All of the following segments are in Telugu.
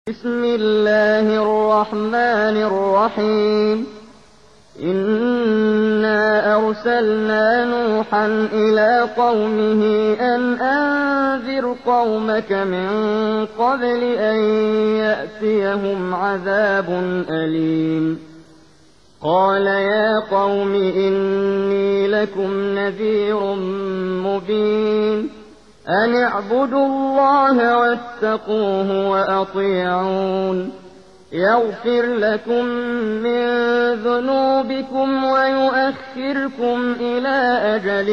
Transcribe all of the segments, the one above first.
بسم الله الرحمن الرحيم إنا أرسلنا نوحا إلى قومه أن أنذر قومك من قبل أن يأتيهم عذاب أليم قال يا قوم إني لكم نذير مبين أن اعبدوا الله واتقوه وأطيعون يغفر لكم من ذنوبكم ويؤخركم إلى أجل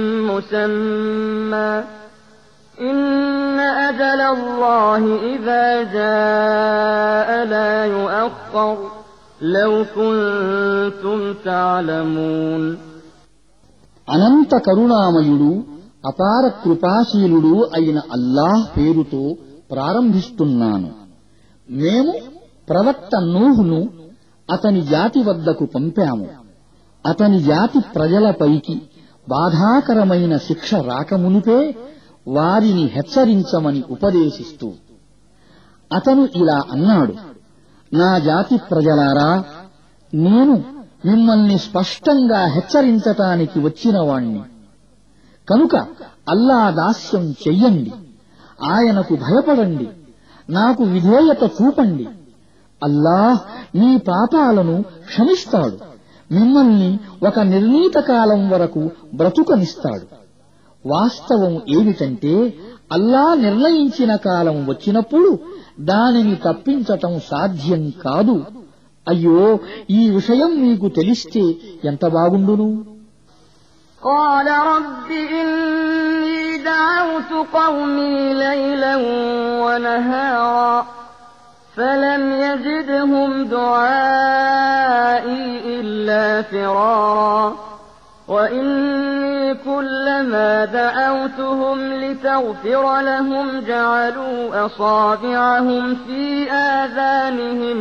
مسمى إن أجل الله إذا جاء لا يؤخر لو كنتم تعلمون అనంత కరుణామయుడు అపార కృపాశీలుడు అయిన అల్లాహ్ పేరుతో ప్రారంభిస్తున్నాను. మేము ప్రవక్త నూహును అతని జాతి వద్దకు పంపాము. అతని జాతి ప్రజలపైకి బాధాకరమైన శిక్ష రాకమునుపే వారిని హెచ్చరించమని ఉపదేశిస్తూ అతను ఇలా అన్నాడు: నా జాతి ప్రజలారా, నేను మిమ్మల్ని స్పష్టంగా హెచ్చరించటానికి వచ్చినవాణ్ణి. కనుక అల్లా దాస్యం చెయ్యండి, ఆయనకు భయపడండి, నాకు విధేయత చూపండి. అల్లాహ్ మీ పాపాలను క్షమిస్తాడు, మిమ్మల్ని ఒక నిర్ణీత కాలం వరకు బ్రతుకనిస్తాడు. వాస్తవం ఏమిటంటే, అల్లా నిర్ణయించిన కాలం వచ్చినప్పుడు దానిని తప్పించటం సాధ్యం కాదు. అయ్యో, ఈ విషయం మీకు తెలిస్తే ఎంత బాగుండును. قال رب إني دعوت قومي ليلا ونهارا فلم يزدهم دعائي إلا فرارا وإني كلما دعوتهم لتغفر لهم جعلوا أصابعهم في آذانهم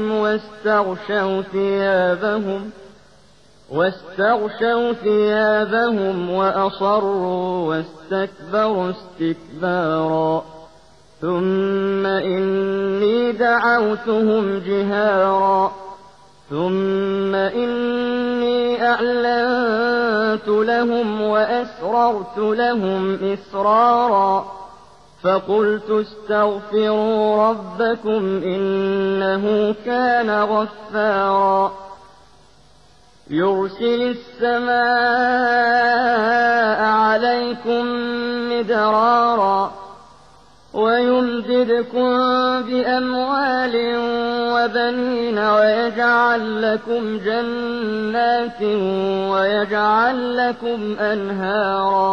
واستغشوا ثيابهم وأصروا واستكبروا استكبارا ثم إني دعوتهم جهارا ثم إني أعلنت لهم وأسررت لهم إسرارا فقلت استغفروا ربكم إنه كان غفارا يرسل السماء عليكم مدرارا ويمددكم بأموال وبنين ويجعل لكم جنات ويجعل لكم أنهارا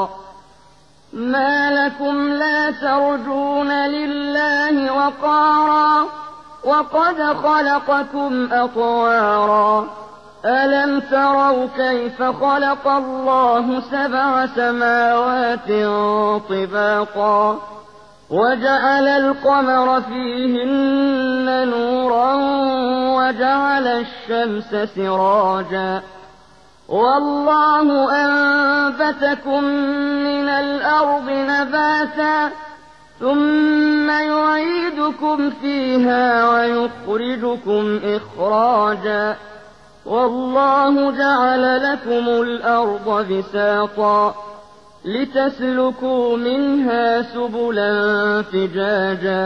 ما لكم لا ترجون لله وقارا وقد خلقكم أطوارا ألم تروا كيف خلق الله 7 سماوات طباقا وجعل القمر فيهن نورا وجعل الشمس سراجا والله أنبتكم من الأرض نباتا ثم يعيدكم فيها ويخرجكم إخراجا والله جعل لكم الأرض بساطا لتسلكوا منها سبلا فجاجا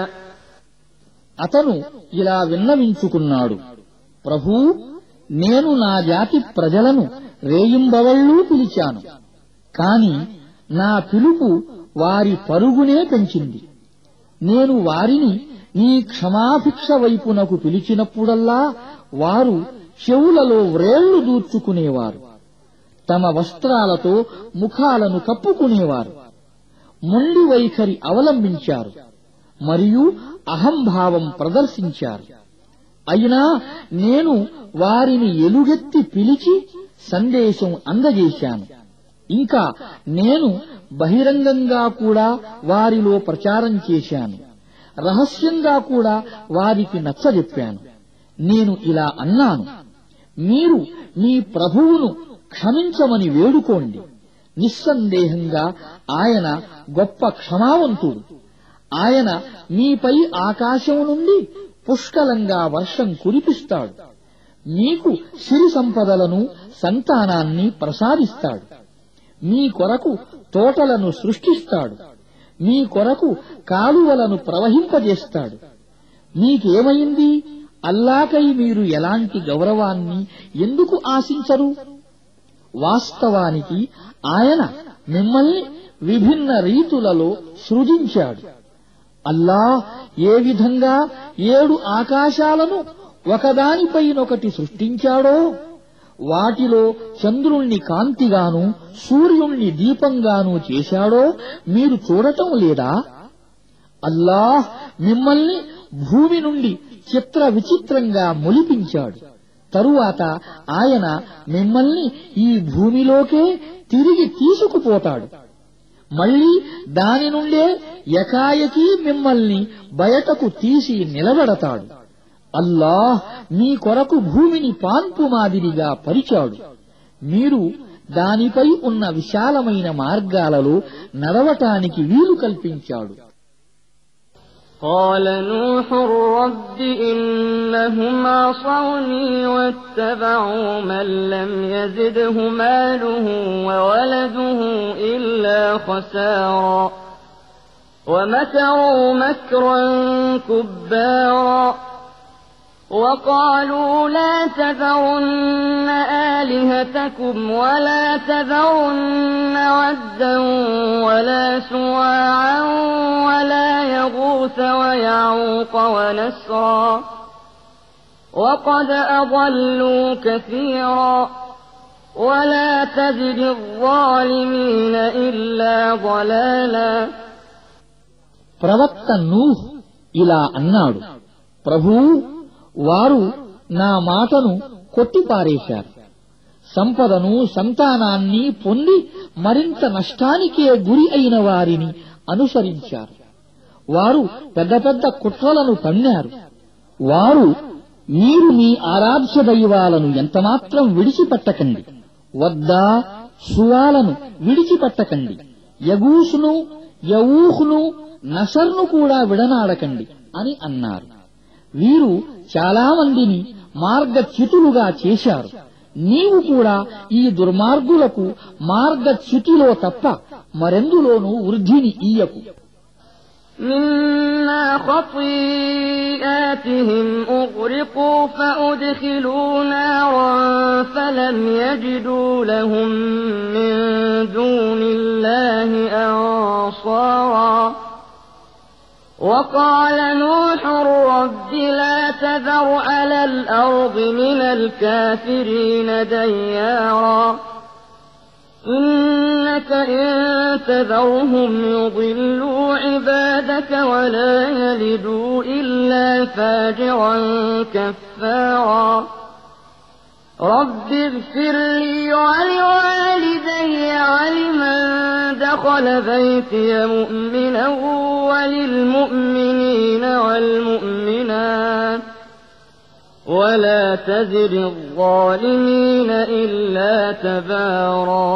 అతను ఇలా విన్నవించుకున్నాడు: ప్రభూ, నేను నా జాతి ప్రజలను రేయింబవళ్ళూ పిలిచాను, కాని నా పిలుపు వారి పరుగునే పెంచింది. నేను వారిని నీ క్షమాభిక్ష వైపునకు పిలిచినప్పుడల్లా వారు చెవులలో వ్రేళ్లు దూర్చుకునేవారు, తమ వస్త్రాలతో ముఖాలను కప్పుకునేవారు, మొండి వైఖరి అవలంబించారు మరియు అహంభావం ప్రదర్శించారు. అయినా నేను వారిని ఎలుగెత్తి పిలిచి సందేశం అందజేశాను. ఇంకా నేను బహిరంగంగా కూడా వారిలో ప్రచారం చేశాను, రహస్యంగా కూడా వారికి నచ్చజెప్పాను. నేను ఇలా అన్నాను: మీరు మీ ప్రభువును క్షమించమని వేడుకోండి. నిస్సందేహంగా ఆయన గొప్ప క్షమావంతుడు. ఆయన మీపై ఆకాశం నుండి పుష్కలంగా వర్షం కురిపిస్తాడు. మీకు సిరి సంపదలను సంతానాన్ని ప్రసాదిస్తాడు. మీ కొరకు తోటలను సృష్టిస్తాడు. మీ కొరకు కాలువలను ప్రవహింపజేస్తాడు. మీకేమైంది? అల్లాకై మీరు ఎలాంటి గౌరవాన్ని ఎందుకు ఆశించరు? వాస్తవానికి ఆయన మిమ్మల్ని విభిన్న రీతులలో సృజించాడు. అల్లాహ్ ఏ విధంగా 7 ఆకాశాలను ఒకదానిపైనొకటి సృష్టించాడో, వాటిలో చంద్రుణ్ణి కాంతిగాను సూర్యుణ్ణి దీపంగాను చేశాడో మీరు చూడటం లేదా? అల్లాహ్ మిమ్మల్ని భూమి నుండి చిత్ర విచిత్రంగా మొలిపించాడు. తరువాత ఆయన మిమ్మల్ని ఈ భూమిలోకే తిరిగి తీసుకుపోతాడు. మళ్లీ దాని నుండే ఎకాయకీ మిమ్మల్ని బయటకు తీసి నిలబెడతాడు. అల్లాహ్ మీ కొరకు భూమిని పాన్పు మాదిరిగా పరిచాడు. మీరు దానిపై ఉన్న విశాలమైన మార్గాలలో నడవటానికి వీలు కల్పించాడు. قال نوح رب إنهم عصوني واتبعوا من لم يزده ماله وولده إلا خسارا ومكروا مكرا كبارا وقالوا لا تذرن آلهتكم ولا تذرن ودا ولا سواعا ولا يغوث ويعوق ونسرا وقد أضلوا كثيرا ولا تزد الظالمين إلا ضلالا. ప్రవక్త నూహ్ ఇలా అన్నాడు, ప్రభూ, వారు నా మాటను కొట్టిపారేశారు. సంపదను సంతానాన్ని పొంది మరింత నష్టానికే గురి అయిన వారిని అనుసరించారు. వారు పెద్ద పెద్ద కుట్రలను పన్నారు. వారు మీరు మీ ఆరాధ్య దైవాలను ఎంతమాత్రం విడిచిపెట్టకండి, వద్దా సువాలను విడిచిపెట్టకండి, యగూసును యవూహును నసర్ను కూడా విడనాడకండి అని అన్నారు. వీరు చాలా మందిని మార్గచ్యుతులుగా చేశారు. నీవు కూడా ఈ దుర్మార్గులకు మార్గచ్యుతిలో తప్ప మరెందులోనూ వృద్ధిని ఇయ్యకు. مما خطيئاتهم أغرقوا فأدخلوا نارا فلم يجدوا لهم من دون الله أنصارا وقال نوح رب لا تذر على الأرض من الكافرين ديارا إنك إن تذرهم يضلوا عبادك ولا يلدوا إلا فاجرا كفارا رب اغفر لي ولوالدي ولمن دخل بيتي مؤمنا وللمؤمنين والمؤمنات ولا تزد الظالمين إلا تبارا.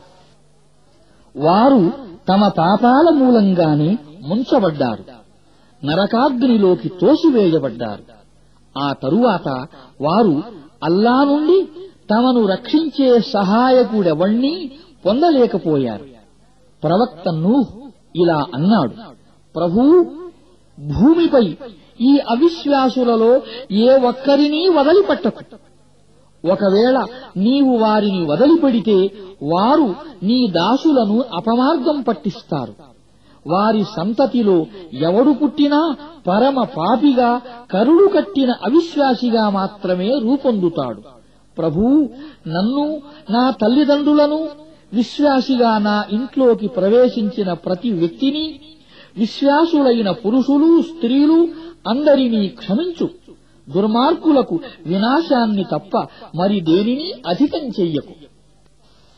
వారు తమ పాపాల మూలంగానే ముంచబడ్డారు, నరకాగ్నిలోకి తోసివేయబడ్డారు. ఆ తరువాత వారు అల్లా నుండి తమను రక్షించే సహాయకుడెవణ్ణీ పొందలేకపోయారు. ప్రవక్త నూహ్ ఇలా అన్నాడు, ప్రభూ, భూమిపై ఈ అవిశ్వాసులలో ఏ ఒక్కరినీ వదిలిపెట్టకు. ఒకవేళ నీవు వారిని వదిలిపెడితే వారు నీ దాసులను అపమార్గం పట్టిస్తారు. వారి సంతతిలో ఎవడు పుట్టినా పరమ పాపిగా, కరుడు కట్టిన అవిశ్వాసిగా మాత్రమే రూపొందుతాడు. ప్రభూ, నన్ను, నా తల్లిదండ్రులను, విశ్వాసిగా నా ఇంట్లోకి ప్రవేశించిన ప్రతి వ్యక్తిని, విశ్వాసులైన పురుషులు స్త్రీలు అందరినీ క్షమించు. దుర్మార్గులకు వినాశాన్ని తప్ప మరి దేనిని అధికం చెయ్యకు.